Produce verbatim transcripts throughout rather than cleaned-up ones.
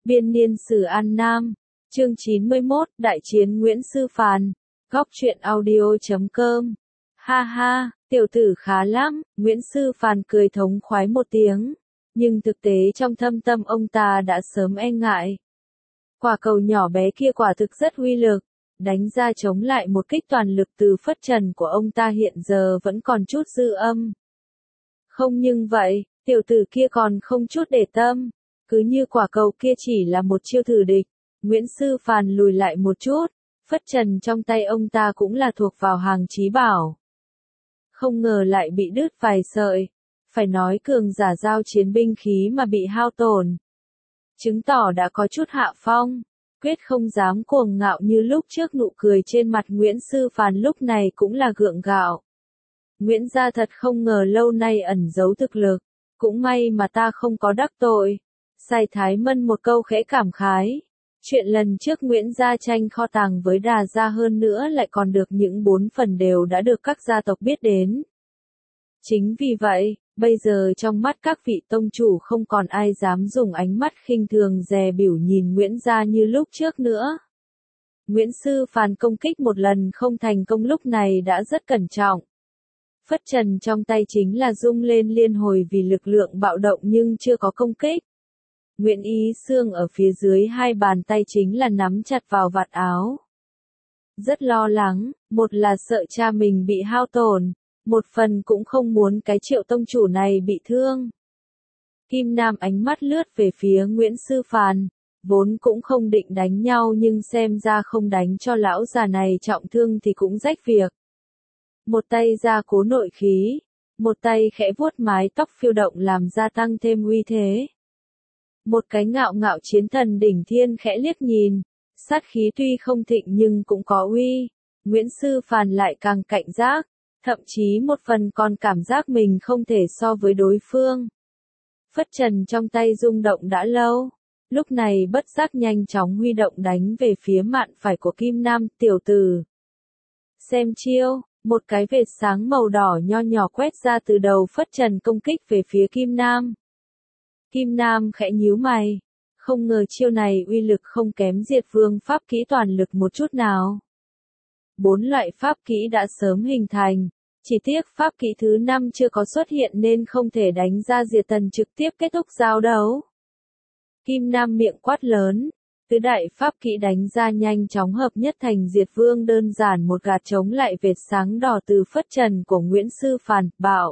Biên niên sử An Nam, chương chín mươi mốt, Đại chiến Nguyễn Sư Phàn, góc truyện audio chấm com. Ha ha, tiểu tử khá lắm, Nguyễn Sư Phàn cười thống khoái một tiếng, nhưng thực tế trong thâm tâm ông ta đã sớm e ngại. Quả cầu nhỏ bé kia quả thực rất uy lực, đánh ra chống lại một kích toàn lực từ phất trần của ông ta hiện giờ vẫn còn chút dư âm. Không nhưng vậy, tiểu tử kia còn không chút để tâm. Cứ như quả cầu kia chỉ là một chiêu thử địch, Nguyễn Sư Phàn lùi lại một chút, phất trần trong tay ông ta cũng là thuộc vào hàng chí bảo. Không ngờ lại bị đứt vài sợi, phải nói cường giả giao chiến binh khí mà bị hao tổn. Chứng tỏ đã có chút hạ phong, quyết không dám cuồng ngạo như lúc trước. Nụ cười trên mặt Nguyễn Sư Phàn lúc này cũng là gượng gạo. Nguyễn gia thật không ngờ lâu nay ẩn giấu thực lực, cũng may mà ta không có đắc tội. Sai Thái Mân một câu khẽ cảm khái. Chuyện lần trước Nguyễn gia tranh kho tàng với Đà gia hơn nữa lại còn được những bốn phần đều đã được các gia tộc biết đến. Chính vì vậy, bây giờ trong mắt các vị tông chủ không còn ai dám dùng ánh mắt khinh thường dè bỉu nhìn Nguyễn gia như lúc trước nữa. Nguyễn Sư Phàn công kích một lần không thành công lúc này đã rất cẩn trọng. Phất trần trong tay chính là rung lên liên hồi vì lực lượng bạo động nhưng chưa có công kích. Nguyễn Ý Xương ở phía dưới hai bàn tay chính là nắm chặt vào vạt áo. Rất lo lắng, một là sợ cha mình bị hao tổn, một phần cũng không muốn cái Triệu tông chủ này bị thương. Kim Nam ánh mắt lướt về phía Nguyễn Sư Phàn, vốn cũng không định đánh nhau nhưng xem ra không đánh cho lão già này trọng thương thì cũng rách việc. Một tay ra cố nội khí, một tay khẽ vuốt mái tóc phiêu động làm gia tăng thêm uy thế. Một cái ngạo ngạo chiến thần đỉnh thiên khẽ liếc nhìn, sát khí tuy không thịnh nhưng cũng có uy. Nguyễn Sư Phàn lại càng cảnh giác, thậm chí một phần còn cảm giác mình không thể so với đối phương. Phất trần trong tay rung động đã lâu, lúc này bất giác nhanh chóng huy động đánh về phía mạn phải của Kim Nam. Tiểu tử, xem chiêu, một cái vệt sáng màu đỏ nho nhỏ quét ra từ đầu phất trần công kích về phía Kim Nam. Kim Nam khẽ nhíu mày, không ngờ chiêu này uy lực không kém Diệt Vương pháp kỹ toàn lực một chút nào. Bốn loại pháp kỹ đã sớm hình thành, chỉ tiếc pháp kỹ thứ năm chưa có xuất hiện nên không thể đánh ra diệt thần trực tiếp kết thúc giao đấu. Kim Nam miệng quát lớn, tứ đại pháp kỹ đánh ra nhanh chóng hợp nhất thành Diệt Vương đơn giản một gạt chống lại vệt sáng đỏ từ phất trần của Nguyễn Sư Phàn, bạo.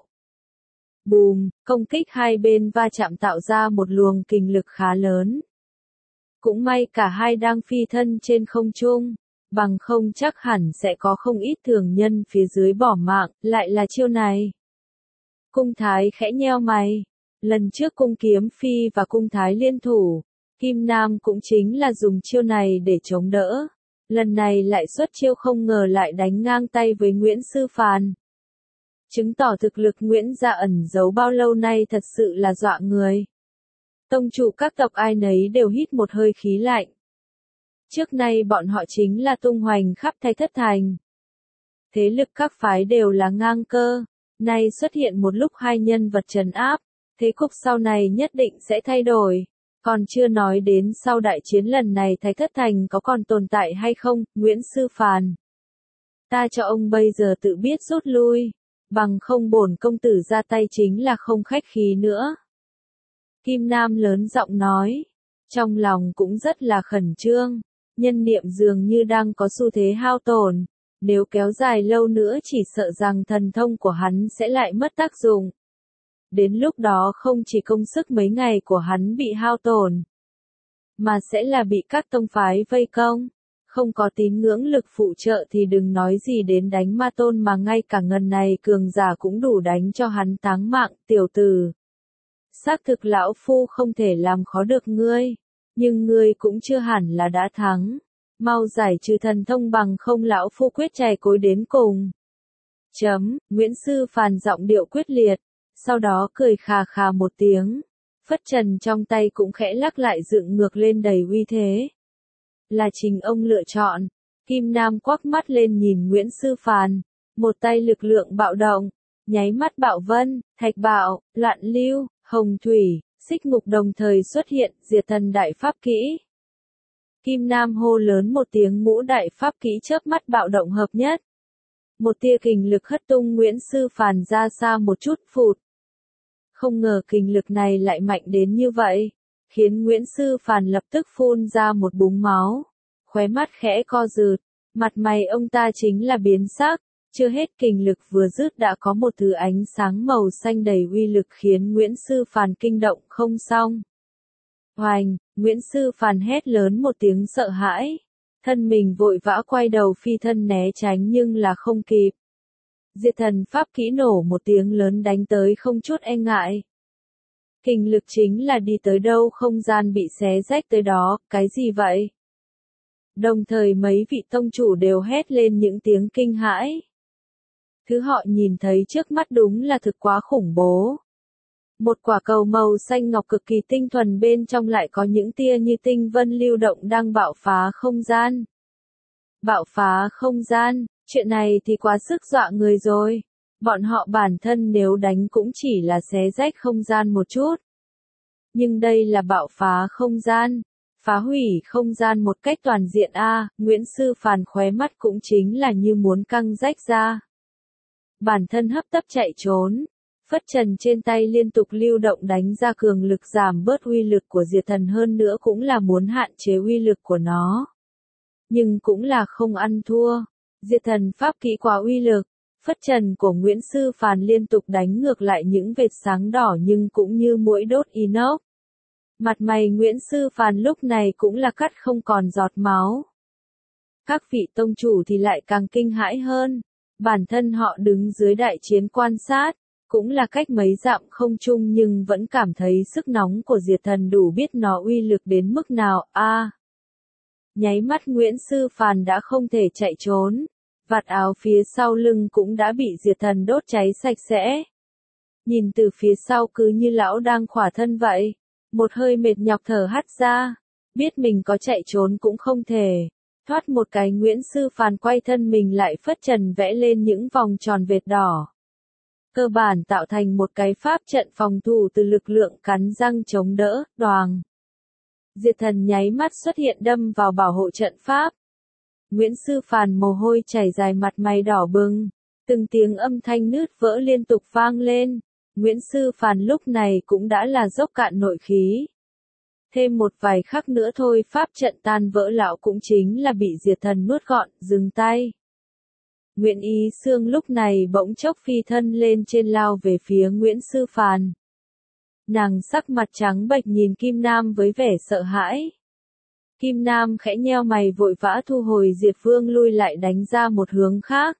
Bùm, công kích hai bên va chạm tạo ra một luồng kình lực khá lớn. Cũng may cả hai đang phi thân trên không trung, bằng không chắc hẳn sẽ có không ít thường nhân phía dưới bỏ mạng, lại là chiêu này. Cung Thái khẽ nheo mày, lần trước cung kiếm phi và cung Thái liên thủ, Kim Nam cũng chính là dùng chiêu này để chống đỡ. Lần này lại xuất chiêu không ngờ lại đánh ngang tay với Nguyễn Sư Phàn. Chứng tỏ thực lực Nguyễn gia ẩn giấu bao lâu nay thật sự là dọa người. Tông chủ các tộc ai nấy đều hít một hơi khí lạnh. Trước nay bọn họ chính là tung hoành khắp Thái Thất Thành. Thế lực các phái đều là ngang cơ, nay xuất hiện một lúc hai nhân vật trấn áp, thế cục sau này nhất định sẽ thay đổi. Còn chưa nói đến sau đại chiến lần này Thái Thất Thành có còn tồn tại hay không, Nguyễn Sư Phàn. Ta cho ông bây giờ tự biết rút lui. Bằng không bổn công tử ra tay chính là không khách khí nữa. Kim Nam lớn giọng nói, trong lòng cũng rất là khẩn trương, nhân niệm dường như đang có xu thế hao tổn, nếu kéo dài lâu nữa chỉ sợ rằng thần thông của hắn sẽ lại mất tác dụng. Đến lúc đó không chỉ công sức mấy ngày của hắn bị hao tổn, mà sẽ là bị các tông phái vây công. Không có tín ngưỡng lực phụ trợ thì đừng nói gì đến đánh ma tôn mà ngay cả ngần này cường giả cũng đủ đánh cho hắn táng mạng. Tiểu tử, xác thực lão phu không thể làm khó được ngươi, nhưng ngươi cũng chưa hẳn là đã thắng. Mau giải trừ thần thông bằng không lão phu quyết chày cối đến cùng. Chấm, Nguyễn Sư Phàn giọng điệu quyết liệt, sau đó cười khà khà một tiếng, phất trần trong tay cũng khẽ lắc lại dựng ngược lên đầy uy thế. Là chính ông lựa chọn. Kim Nam quắc mắt lên nhìn Nguyễn Sư Phàn, một tay lực lượng bạo động, nháy mắt bạo vân, thạch bạo, loạn lưu, hồng thủy, Xích ngục đồng thời xuất hiện, diệt thần đại pháp kỹ. Kim Nam hô lớn một tiếng, ngũ đại pháp kỹ chớp mắt bạo động hợp nhất. Một tia kình lực hất tung Nguyễn Sư Phàn ra xa một chút, phụt. Không ngờ kình lực này lại mạnh đến như vậy, khiến Nguyễn Sư Phàn lập tức phun ra một búng máu, khóe mắt khẽ co rụt, mặt mày ông ta chính là biến sắc, chưa hết kình lực vừa dứt đã có một thứ ánh sáng màu xanh đầy uy lực khiến Nguyễn Sư Phàn kinh động không xong. Hoành, Nguyễn Sư Phàn hét lớn một tiếng sợ hãi, thân mình vội vã quay đầu phi thân né tránh nhưng là không kịp. Diệt thần pháp kỹ nổ một tiếng lớn đánh tới không chút e ngại. Kình lực chính là đi tới đâu không gian bị xé rách tới đó, cái gì vậy? Đồng thời mấy vị tông chủ đều hét lên những tiếng kinh hãi. Thứ họ nhìn thấy trước mắt đúng là thực quá khủng bố. Một quả cầu màu xanh ngọc cực kỳ tinh thuần, bên trong lại có những tia như tinh vân lưu động đang bạo phá không gian. Bạo phá không gian, chuyện này thì quá sức dọa người rồi. Bọn họ bản thân nếu đánh cũng chỉ là xé rách không gian một chút. Nhưng đây là bạo phá không gian, phá hủy không gian một cách toàn diện a. Nguyễn Sư Phàn khóe mắt cũng chính là như muốn căng rách ra. Bản thân hấp tấp chạy trốn, phất trần trên tay liên tục lưu động đánh ra cường lực giảm bớt uy lực của diệt thần, hơn nữa cũng là muốn hạn chế uy lực của nó. Nhưng cũng là không ăn thua, diệt thần pháp kỹ quá uy lực, phất trần của Nguyễn Sư Phàn liên tục đánh ngược lại những vệt sáng đỏ nhưng cũng như muỗi đốt inox. Mặt mày Nguyễn Sư Phàn lúc này cũng là cắt không còn giọt máu. Các vị tông chủ thì lại càng kinh hãi hơn, bản thân họ đứng dưới đại chiến quan sát, cũng là cách mấy dặm không trung nhưng vẫn cảm thấy sức nóng của diệt thần đủ biết nó uy lực đến mức nào a. À, nháy mắt Nguyễn Sư Phàn đã không thể chạy trốn, vạt áo phía sau lưng cũng đã bị diệt thần đốt cháy sạch sẽ. Nhìn từ phía sau cứ như lão đang khỏa thân vậy, một hơi mệt nhọc thở hắt ra, biết mình có chạy trốn cũng không thể. Thoát một cái Nguyễn Sư Phàn quay thân mình lại phất trần vẽ lên những vòng tròn vệt đỏ. Cơ bản tạo thành một cái pháp trận phòng thủ từ lực lượng cắn răng chống đỡ, đoàng. Diệt thần nháy mắt xuất hiện đâm vào bảo hộ trận pháp. Nguyễn Sư Phàn mồ hôi chảy dài, mặt mày đỏ bừng, từng tiếng âm thanh nứt vỡ liên tục vang lên. Nguyễn Sư Phàn lúc này cũng đã là dốc cạn nội khí. Thêm một vài khắc nữa thôi pháp trận tan vỡ, lão cũng chính là bị diệt thần nuốt gọn, dừng tay. Nguyễn Ý Xương lúc này bỗng chốc phi thân lên trên lao về phía Nguyễn Sư Phàn. Nàng sắc mặt trắng bệch nhìn Kim Nam với vẻ sợ hãi. Kim Nam khẽ nheo mày vội vã thu hồi Diệt Vương lui lại đánh ra một hướng khác.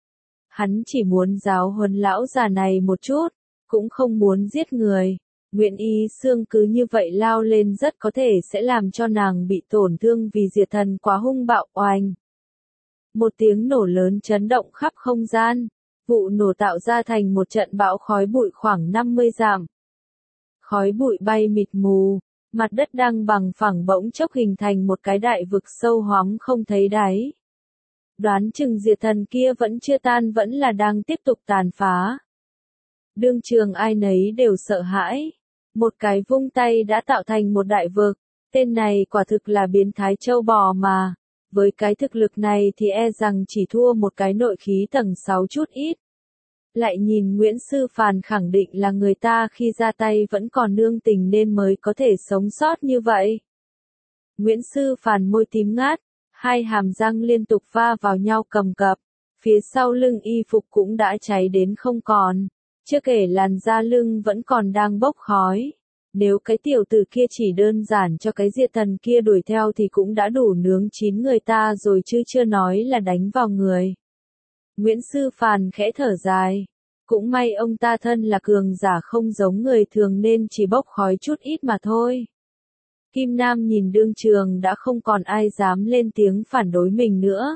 Hắn chỉ muốn giáo huấn lão già này một chút, cũng không muốn giết người. Nguyễn Ý Xương cứ như vậy lao lên rất có thể sẽ làm cho nàng bị tổn thương vì diệt thần quá hung bạo. Oanh! Một tiếng nổ lớn chấn động khắp không gian, vụ nổ tạo ra thành một trận bão khói bụi khoảng năm mươi dặm. Khói bụi bay mịt mù, mặt đất đang bằng phẳng bỗng chốc hình thành một cái đại vực sâu hoắm không thấy đáy. Đoán chừng diệt thần kia vẫn chưa tan, vẫn là đang tiếp tục tàn phá. Đương trường ai nấy đều sợ hãi. Một cái vung tay đã tạo thành một đại vực, tên này quả thực là biến thái trâu bò mà. Với cái thực lực này thì e rằng chỉ thua một cái nội khí tầng sáu chút ít. Lại nhìn Nguyễn Sư Phàn khẳng định là người ta khi ra tay vẫn còn nương tình nên mới có thể sống sót như vậy. Nguyễn Sư Phàn môi tím ngát, hai hàm răng liên tục va vào nhau cầm cập, phía sau lưng y phục cũng đã cháy đến không còn, chưa kể làn da lưng vẫn còn đang bốc khói. Nếu cái tiểu tử kia chỉ đơn giản cho cái diệt thần kia đuổi theo thì cũng đã đủ nướng chín người ta rồi chứ chưa nói là đánh vào người. Nguyễn Sư Phàn khẽ thở dài. Cũng may ông ta thân là cường giả không giống người thường nên chỉ bốc khói chút ít mà thôi. Kim Nam nhìn đương trường đã không còn ai dám lên tiếng phản đối mình nữa.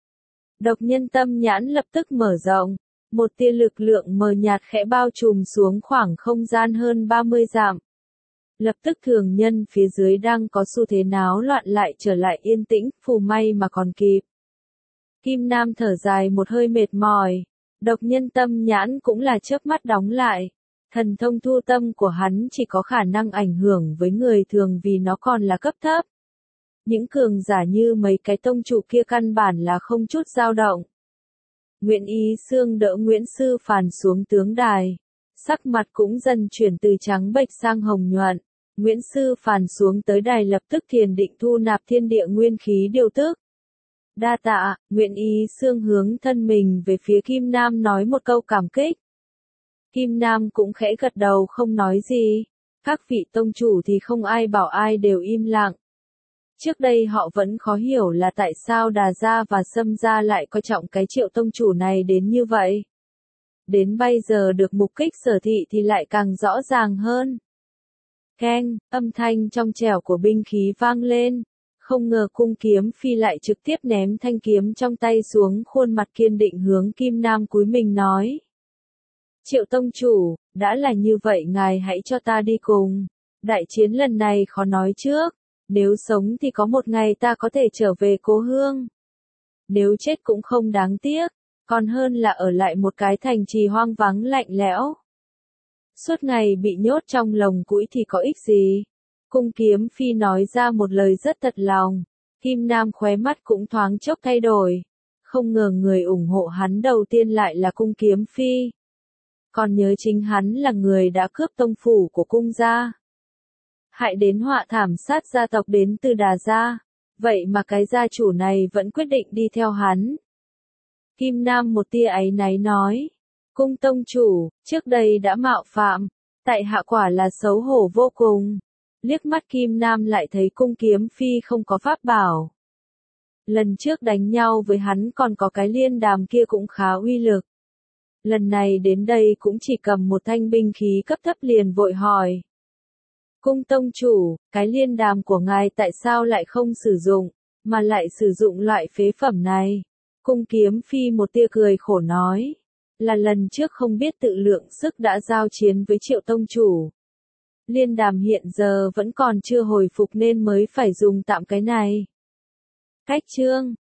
Độc Nhân Tâm Nhãn lập tức mở rộng. Một tia lực lượng mờ nhạt khẽ bao trùm xuống khoảng không gian hơn ba mươi dặm. Lập tức thường nhân phía dưới đang có xu thế náo loạn lại trở lại yên tĩnh, phù may mà còn kịp. Kim Nam thở dài một hơi mệt mỏi, Độc Nhân Tâm Nhãn cũng là chớp mắt đóng lại. Thần thông thu tâm của hắn chỉ có khả năng ảnh hưởng với người thường vì nó còn là cấp thấp. Những cường giả như mấy cái tông chủ kia căn bản là không chút dao động. Nguyễn Ý Xương đỡ Nguyễn Sư Phàn xuống tướng đài. Sắc mặt cũng dần chuyển từ trắng bệch sang hồng nhuận. Nguyễn Sư Phàn xuống tới đài lập tức thiền định thu nạp thiên địa nguyên khí điều tức. Đa tạ, Nguyễn Ý Xương hướng thân mình về phía Kim Nam nói một câu cảm kích. Kim Nam cũng khẽ gật đầu không nói gì. Các vị tông chủ thì không ai bảo ai đều im lặng. Trước đây họ vẫn khó hiểu là tại sao Đà Gia và Sâm Gia lại coi trọng cái Triệu tông chủ này đến như vậy. Đến bây giờ được mục kích Sở Thị thì lại càng rõ ràng hơn. Keng, âm thanh trong trẻo của binh khí vang lên. Không ngờ Cung Kiếm Phi lại trực tiếp ném thanh kiếm trong tay xuống, khuôn mặt kiên định hướng Kim Nam cúi mình nói. Triệu tông chủ, đã là như vậy ngài hãy cho ta đi cùng. Đại chiến lần này khó nói trước. Nếu sống thì có một ngày ta có thể trở về cố hương. Nếu chết cũng không đáng tiếc, còn hơn là ở lại một cái thành trì hoang vắng lạnh lẽo. Suốt ngày bị nhốt trong lồng củi thì có ích gì? Cung Kiếm Phi nói ra một lời rất thật lòng. Kim Nam khóe mắt cũng thoáng chốc thay đổi. Không ngờ người ủng hộ hắn đầu tiên lại là Cung Kiếm Phi. Còn nhớ chính hắn là người đã cướp tông phủ của cung gia. Hại đến họa thảm sát gia tộc đến từ Đà Gia. Vậy mà cái gia chủ này vẫn quyết định đi theo hắn. Kim Nam một tia áy náy nói. Cung tông chủ, trước đây đã mạo phạm. Tại hạ quả là xấu hổ vô cùng. Liếc mắt Kim Nam lại thấy Cung Kiếm Phi không có pháp bảo. Lần trước đánh nhau với hắn còn có cái liên đàm kia cũng khá uy lực. Lần này đến đây cũng chỉ cầm một thanh binh khí cấp thấp liền vội hỏi. Cung tông chủ, cái liên đàm của ngài tại sao lại không sử dụng, mà lại sử dụng loại phế phẩm này? Cung Kiếm Phi một tia cười khổ nói. Là lần trước không biết tự lượng sức đã giao chiến với Triệu tông chủ. Liên đàm hiện giờ vẫn còn chưa hồi phục nên mới phải dùng tạm cái này. Cách chương